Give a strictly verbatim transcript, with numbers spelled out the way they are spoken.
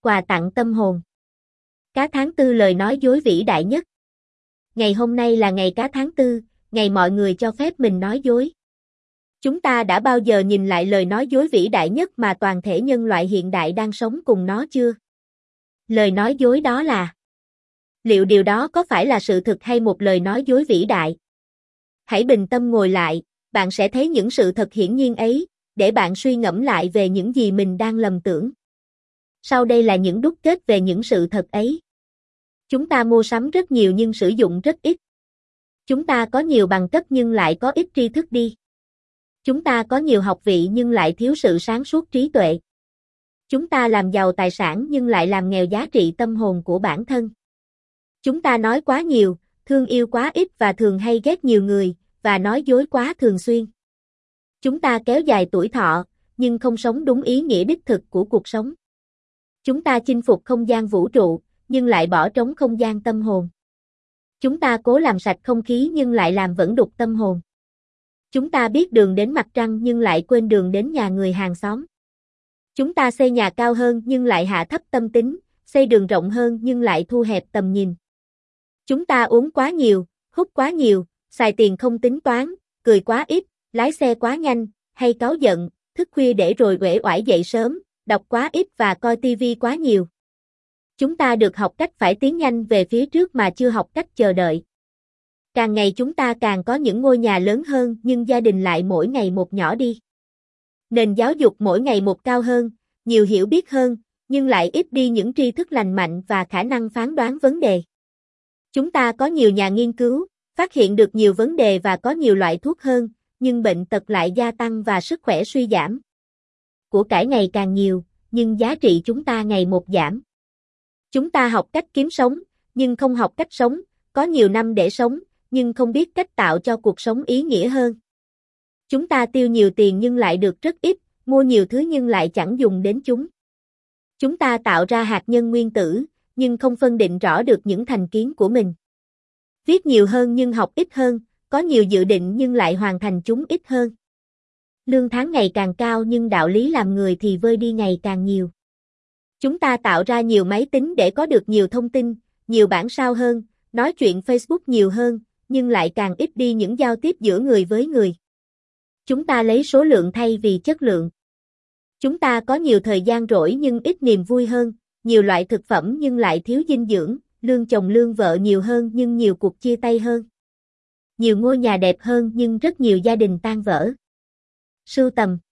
Quà tặng tâm hồn. Cá tháng tư lời nói dối vĩ đại nhất. Ngày hôm nay là ngày cá tháng tư, ngày mọi người cho phép mình nói dối. Chúng ta đã bao giờ nhìn lại lời nói dối vĩ đại nhất mà toàn thể nhân loại hiện đại đang sống cùng nó chưa? Lời nói dối đó là... Liệu điều đó có phải là sự thực hay một lời nói dối vĩ đại? Hãy bình tâm ngồi lại, bạn sẽ thấy những sự thật hiển nhiên ấy, để bạn suy ngẫm lại về những gì mình đang lầm tưởng. Sau đây là những đúc kết về những sự thật ấy. Chúng ta mua sắm rất nhiều nhưng sử dụng rất ít. Chúng ta có nhiều bằng cấp nhưng lại có ít tri thức đi. Chúng ta có nhiều học vị nhưng lại thiếu sự sáng suốt trí tuệ. Chúng ta làm giàu tài sản nhưng lại làm nghèo giá trị tâm hồn của bản thân. Chúng ta nói quá nhiều, thương yêu quá ít và thường hay ghét nhiều người, và nói dối quá thường xuyên. Chúng ta kéo dài tuổi thọ, nhưng không sống đúng ý nghĩa đích thực của cuộc sống. Chúng ta chinh phục không gian vũ trụ, nhưng lại bỏ trống không gian tâm hồn. Chúng ta cố làm sạch không khí nhưng lại làm vẩn đục tâm hồn. Chúng ta biết đường đến mặt trăng nhưng lại quên đường đến nhà người hàng xóm. Chúng ta xây nhà cao hơn nhưng lại hạ thấp tâm tính, xây đường rộng hơn nhưng lại thu hẹp tầm nhìn. Chúng ta uống quá nhiều, hút quá nhiều, xài tiền không tính toán, cười quá ít, lái xe quá nhanh, hay cáu giận, thức khuya để rồi uể oải dậy sớm, đọc quá ít và coi tivi quá nhiều. Chúng ta được học cách phải tiến nhanh về phía trước mà chưa học cách chờ đợi. Càng ngày chúng ta càng có những ngôi nhà lớn hơn nhưng gia đình lại mỗi ngày một nhỏ đi. Nền giáo dục mỗi ngày một cao hơn, nhiều hiểu biết hơn, nhưng lại ít đi những tri thức lành mạnh và khả năng phán đoán vấn đề. Chúng ta có nhiều nhà nghiên cứu, phát hiện được nhiều vấn đề và có nhiều loại thuốc hơn, nhưng bệnh tật lại gia tăng và sức khỏe suy giảm. Của cải ngày càng nhiều, nhưng giá trị chúng ta ngày một giảm. Chúng ta học cách kiếm sống, nhưng không học cách sống, có nhiều năm để sống, nhưng không biết cách tạo cho cuộc sống ý nghĩa hơn. Chúng ta tiêu nhiều tiền nhưng lại được rất ít, mua nhiều thứ nhưng lại chẳng dùng đến chúng. Chúng ta tạo ra hạt nhân nguyên tử, nhưng không phân định rõ được những thành kiến của mình. Viết nhiều hơn nhưng học ít hơn, có nhiều dự định nhưng lại hoàn thành chúng ít hơn. Lương tháng ngày càng cao nhưng đạo lý làm người thì vơi đi ngày càng nhiều. Chúng ta tạo ra nhiều máy tính để có được nhiều thông tin, nhiều bản sao hơn, nói chuyện Facebook nhiều hơn, nhưng lại càng ít đi những giao tiếp giữa người với người. Chúng ta lấy số lượng thay vì chất lượng. Chúng ta có nhiều thời gian rỗi nhưng ít niềm vui hơn, nhiều loại thực phẩm nhưng lại thiếu dinh dưỡng, lương chồng lương vợ nhiều hơn nhưng nhiều cuộc chia tay hơn. Nhiều ngôi nhà đẹp hơn nhưng rất nhiều gia đình tan vỡ. Sưu tầm.